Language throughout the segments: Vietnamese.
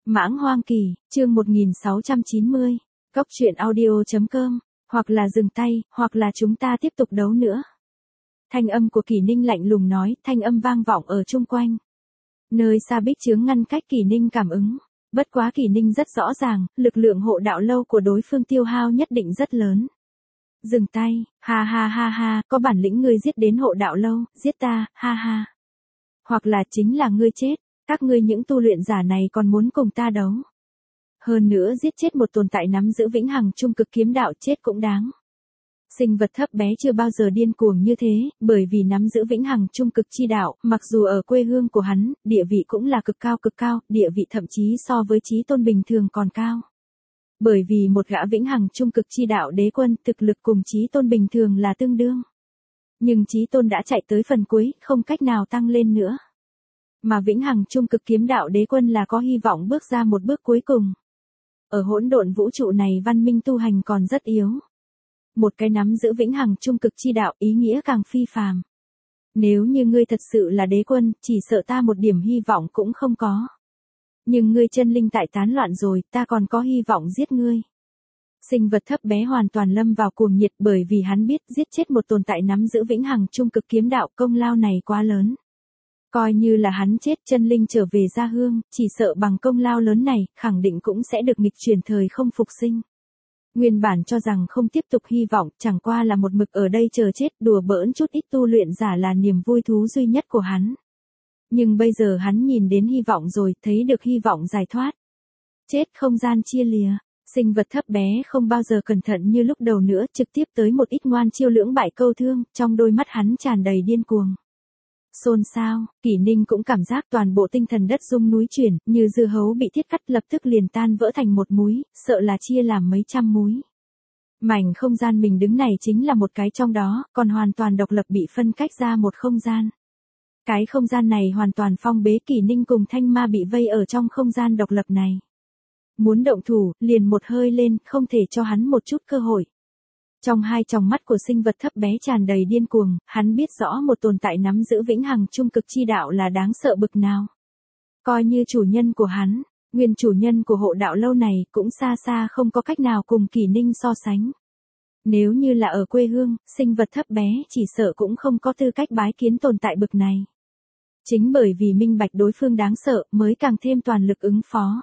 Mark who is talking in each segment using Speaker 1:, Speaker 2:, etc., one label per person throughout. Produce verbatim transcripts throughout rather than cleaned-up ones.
Speaker 1: Mãng Hoang Kỳ, chương một nghìn sáu trăm chín mươi. Cốc truyện audio.com, hoặc là dừng tay, hoặc là chúng ta tiếp tục đấu nữa. Thanh âm của Kỷ Ninh lạnh lùng nói, thanh âm vang vọng ở chung quanh. Nơi xa bích chướng ngăn cách Kỷ Ninh cảm ứng. Bất quá Kỷ Ninh rất rõ ràng, lực lượng hộ đạo lâu của đối phương tiêu hao nhất định rất lớn. Dừng tay, ha ha ha ha, có bản lĩnh ngươi giết đến hộ đạo lâu, giết ta, ha ha. Hoặc là chính là ngươi chết, các ngươi những tu luyện giả này còn muốn cùng ta đấu. Hơn nữa giết chết một tồn tại nắm giữ vĩnh hằng trung cực kiếm đạo chết cũng đáng. Sinh vật thấp bé chưa bao giờ điên cuồng như thế, bởi vì nắm giữ vĩnh hằng trung cực chi đạo, mặc dù ở quê hương của hắn, địa vị cũng là cực cao cực cao, địa vị thậm chí so với chí tôn bình thường còn cao. Bởi vì một gã vĩnh hằng trung cực chi đạo đế quân thực lực cùng chí tôn bình thường là tương đương. Nhưng chí tôn đã chạy tới phần cuối, không cách nào tăng lên nữa. Mà vĩnh hằng trung cực kiếm đạo đế quân là có hy vọng bước ra một bước cuối cùng. Ở hỗn độn vũ trụ này văn minh tu hành còn rất yếu. Một cái nắm giữ vĩnh hằng trung cực chi đạo ý nghĩa càng phi phàm. Nếu như ngươi thật sự là đế quân, chỉ sợ ta một điểm hy vọng cũng không có. Nhưng ngươi chân linh tại tán loạn rồi, ta còn có hy vọng giết ngươi. Sinh vật thấp bé hoàn toàn lâm vào cuồng nhiệt bởi vì hắn biết giết chết một tồn tại nắm giữ vĩnh hằng trung cực kiếm đạo công lao này quá lớn. Coi như là hắn chết chân linh trở về gia hương, chỉ sợ bằng công lao lớn này, khẳng định cũng sẽ được nghịch chuyển thời không phục sinh. Nguyên bản cho rằng không tiếp tục hy vọng, chẳng qua là một mực ở đây chờ chết, đùa bỡn chút ít tu luyện giả là niềm vui thú duy nhất của hắn. Nhưng bây giờ hắn nhìn đến hy vọng rồi, thấy được hy vọng giải thoát. Chết không gian chia lìa, sinh vật thấp bé không bao giờ cẩn thận như lúc đầu nữa, trực tiếp tới một ít ngoan chiêu lưỡng bại câu thương, trong đôi mắt hắn tràn đầy điên cuồng. Xôn xao, Kỷ Ninh cũng cảm giác toàn bộ tinh thần đất rung núi chuyển, như dưa hấu bị thiết cắt lập tức liền tan vỡ thành một múi, sợ là chia làm mấy trăm múi. Mảnh không gian mình đứng này chính là một cái trong đó, còn hoàn toàn độc lập bị phân cách ra một không gian. Cái không gian này hoàn toàn phong bế Kỷ Ninh cùng Thanh Ma bị vây ở trong không gian độc lập này. Muốn động thủ, liền một hơi lên, không thể cho hắn một chút cơ hội. Trong hai tròng mắt của sinh vật thấp bé tràn đầy điên cuồng, hắn biết rõ một tồn tại nắm giữ vĩnh hằng trung cực chi đạo là đáng sợ bực nào. Coi như chủ nhân của hắn, nguyên chủ nhân của hộ đạo lâu này cũng xa xa không có cách nào cùng Kỷ Ninh so sánh. Nếu như là ở quê hương, sinh vật thấp bé chỉ sợ cũng không có tư cách bái kiến tồn tại bực này. Chính bởi vì minh bạch đối phương đáng sợ mới càng thêm toàn lực ứng phó.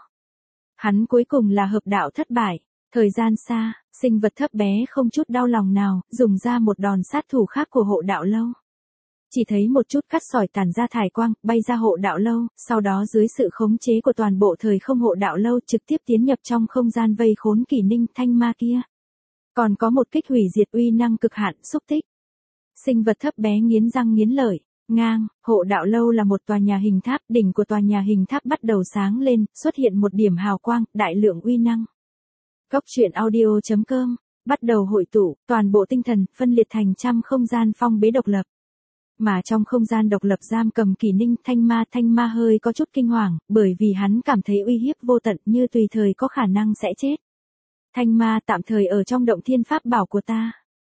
Speaker 1: Hắn cuối cùng là hợp đạo thất bại. Thời gian xa, sinh vật thấp bé không chút đau lòng nào, dùng ra một đòn sát thủ khác của hộ đạo lâu. Chỉ thấy một chút cắt sỏi tản ra thải quang, bay ra hộ đạo lâu, sau đó dưới sự khống chế của toàn bộ thời không hộ đạo lâu trực tiếp tiến nhập trong không gian vây khốn Kỷ Ninh Thanh Ma kia. Còn có một kích hủy diệt uy năng cực hạn xúc tích. Sinh vật thấp bé nghiến răng nghiến lợi, ngang, hộ đạo lâu là một tòa nhà hình tháp, đỉnh của tòa nhà hình tháp bắt đầu sáng lên, xuất hiện một điểm hào quang, đại lượng uy năng. Cốc truyện audio.com, bắt đầu hội tụ, toàn bộ tinh thần, phân liệt thành trăm không gian phong bế độc lập. Mà trong không gian độc lập giam cầm Kỷ Ninh Thanh Ma Thanh Ma hơi có chút kinh hoàng, bởi vì hắn cảm thấy uy hiếp vô tận như tùy thời có khả năng sẽ chết. Thanh Ma tạm thời ở trong động thiên pháp bảo của ta.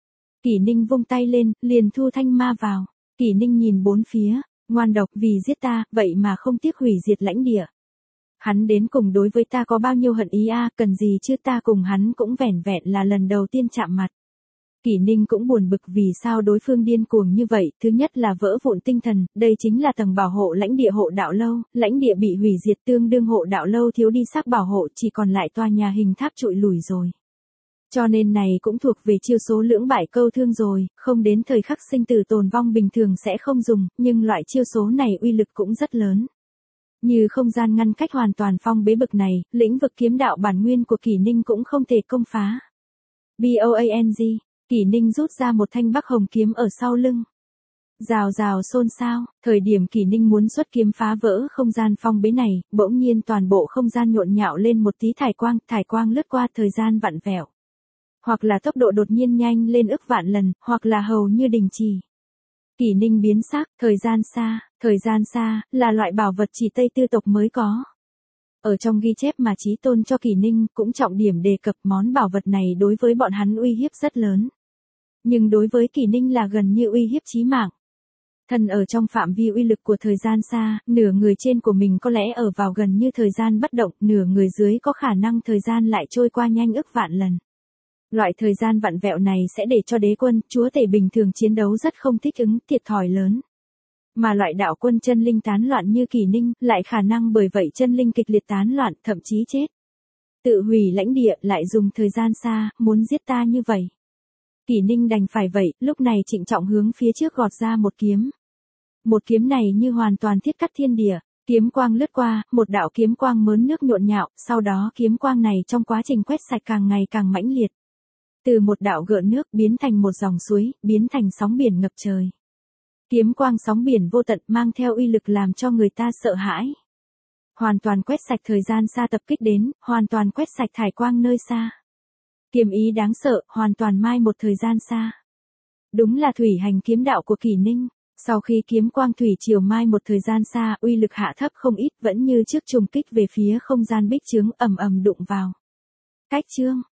Speaker 1: Kỷ Ninh vung tay lên, liền thu Thanh Ma vào. Kỷ Ninh nhìn bốn phía, ngoan độc vì giết ta, vậy mà không tiếc hủy diệt lãnh địa. Hắn đến cùng đối với ta có bao nhiêu hận ý a, à, cần gì chứ, ta cùng hắn cũng vẻn vẹn là lần đầu tiên chạm mặt. Kỷ Ninh cũng buồn bực vì sao đối phương điên cuồng như vậy, thứ nhất là vỡ vụn tinh thần, đây chính là tầng bảo hộ lãnh địa hộ đạo lâu, lãnh địa bị hủy diệt tương đương hộ đạo lâu thiếu đi sắc bảo hộ, chỉ còn lại tòa nhà hình tháp trụi lùi rồi. Cho nên này cũng thuộc về chiêu số lưỡng bại câu thương rồi, không đến thời khắc sinh tử tồn vong bình thường sẽ không dùng, nhưng loại chiêu số này uy lực cũng rất lớn. Như không gian ngăn cách hoàn toàn phong bế bực này, lĩnh vực kiếm đạo bản nguyên của Kỷ Ninh cũng không thể công phá. BOANG, Kỷ Ninh rút ra một thanh bắc hồng kiếm ở sau lưng. Rào rào xôn xao, thời điểm Kỷ Ninh muốn xuất kiếm phá vỡ không gian phong bế này, bỗng nhiên toàn bộ không gian nhộn nhạo lên một tí thải quang, thải quang lướt qua thời gian vặn vẹo. Hoặc là tốc độ đột nhiên nhanh lên ức vạn lần, hoặc là hầu như đình trì. Kỷ Ninh biến sắc, thời gian xa, thời gian xa, là loại bảo vật chỉ Tây Tư tộc mới có. Ở trong ghi chép mà Chí Tôn cho Kỷ Ninh cũng trọng điểm đề cập món bảo vật này đối với bọn hắn uy hiếp rất lớn. Nhưng đối với Kỷ Ninh là gần như uy hiếp chí mạng. Thân ở trong phạm vi uy lực của thời gian xa, nửa người trên của mình có lẽ ở vào gần như thời gian bất động, nửa người dưới có khả năng thời gian lại trôi qua nhanh ức vạn lần. Loại thời gian vặn vẹo này sẽ để cho đế quân, chúa tể bình thường chiến đấu rất không thích ứng, thiệt thòi lớn. Mà loại đạo quân chân linh tán loạn như Kỷ Ninh, lại khả năng bởi vậy chân linh kịch liệt tán loạn, thậm chí chết. Tự hủy lãnh địa, lại dùng thời gian xa, muốn giết ta như vậy. Kỷ Ninh đành phải vậy, lúc này trịnh trọng hướng phía trước gọt ra một kiếm. Một kiếm này như hoàn toàn thiết cắt thiên địa, kiếm quang lướt qua, một đạo kiếm quang mớn nước nhộn nhạo, sau đó kiếm quang này trong quá trình quét sạch càng ngày càng mãnh liệt. Từ một đạo gợn nước biến thành một dòng suối, biến thành sóng biển ngập trời. Kiếm quang sóng biển vô tận mang theo uy lực làm cho người ta sợ hãi. Hoàn toàn quét sạch thời gian xa tập kích đến, hoàn toàn quét sạch thải quang nơi xa. Kiếm ý đáng sợ, hoàn toàn mai một thời gian xa. Đúng là thủy hành kiếm đạo của Kỷ Ninh. Sau khi kiếm quang thủy triều mai một thời gian xa, uy lực hạ thấp không ít, vẫn như trước trùng kích về phía không gian bích chướng ầm ầm đụng vào. Cách chương